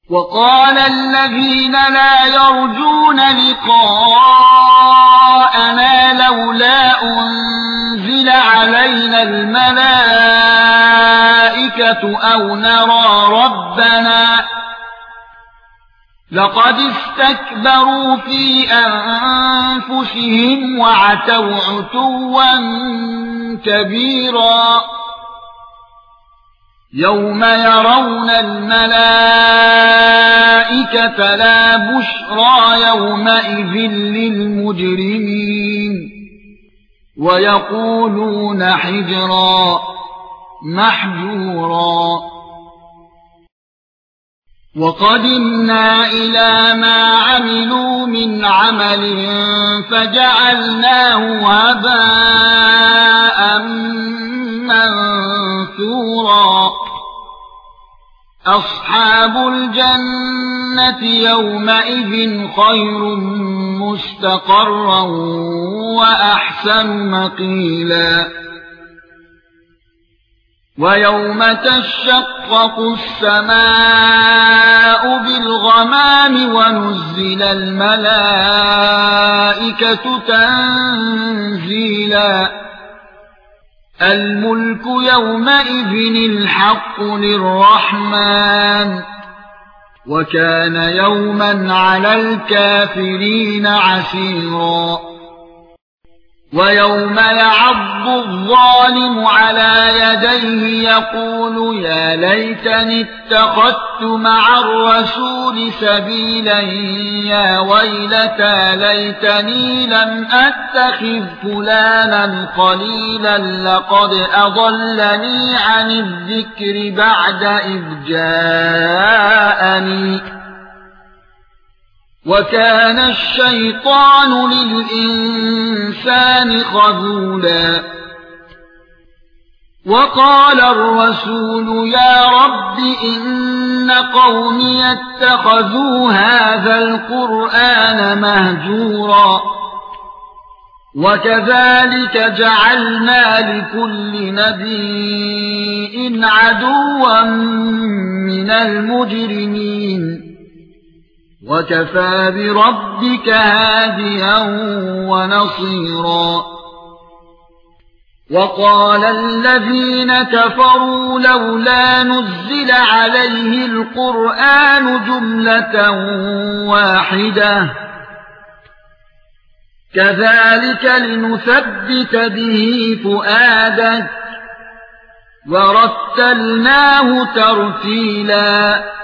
وقال الذين لا يرجون لقاءنا لولا أنزل علينا الملائكة أو نرى ربنا لقد استكبروا في أنفسهم وعتوا عتوا كبيرا يوم يرون الملائكة لا بشرى يومئذ للمجرمين ويقولون حجرا محجورا وقدمنا إلى ما عملوا من عمل فجعلناه هباء منثورا أصحاب الجنة يومئذ خير مستقرا وأحسن مقيلا ويوم تشقق السماء بالغمام ونزل الملائكة تنزيلا الملك يومئذ الحق للرحمن وكان يوما على الكافرين عسيرا ويوم يعض الظالم على يديه يقول يا ليتني اتخذت مع الرسول سبيلا يا ويلتى ليتني لم اتخذ فلانا خليلا لقد اضلني عن الذكر بعد إذ جاءني وكان الشيطان للإنسان خذولا وقال الرسول يا رب إن قومي اتخذوا هذا القرآن مهجورا وكذلك جعلنا لكل نبي عدوا من المجرمين وكفى بربك هاديا ونصيرا وقال الذين كفروا لولا نزل عليه القرآن جملة واحدة كذلك لنثبت به فؤادك ورتلناه ترتيلا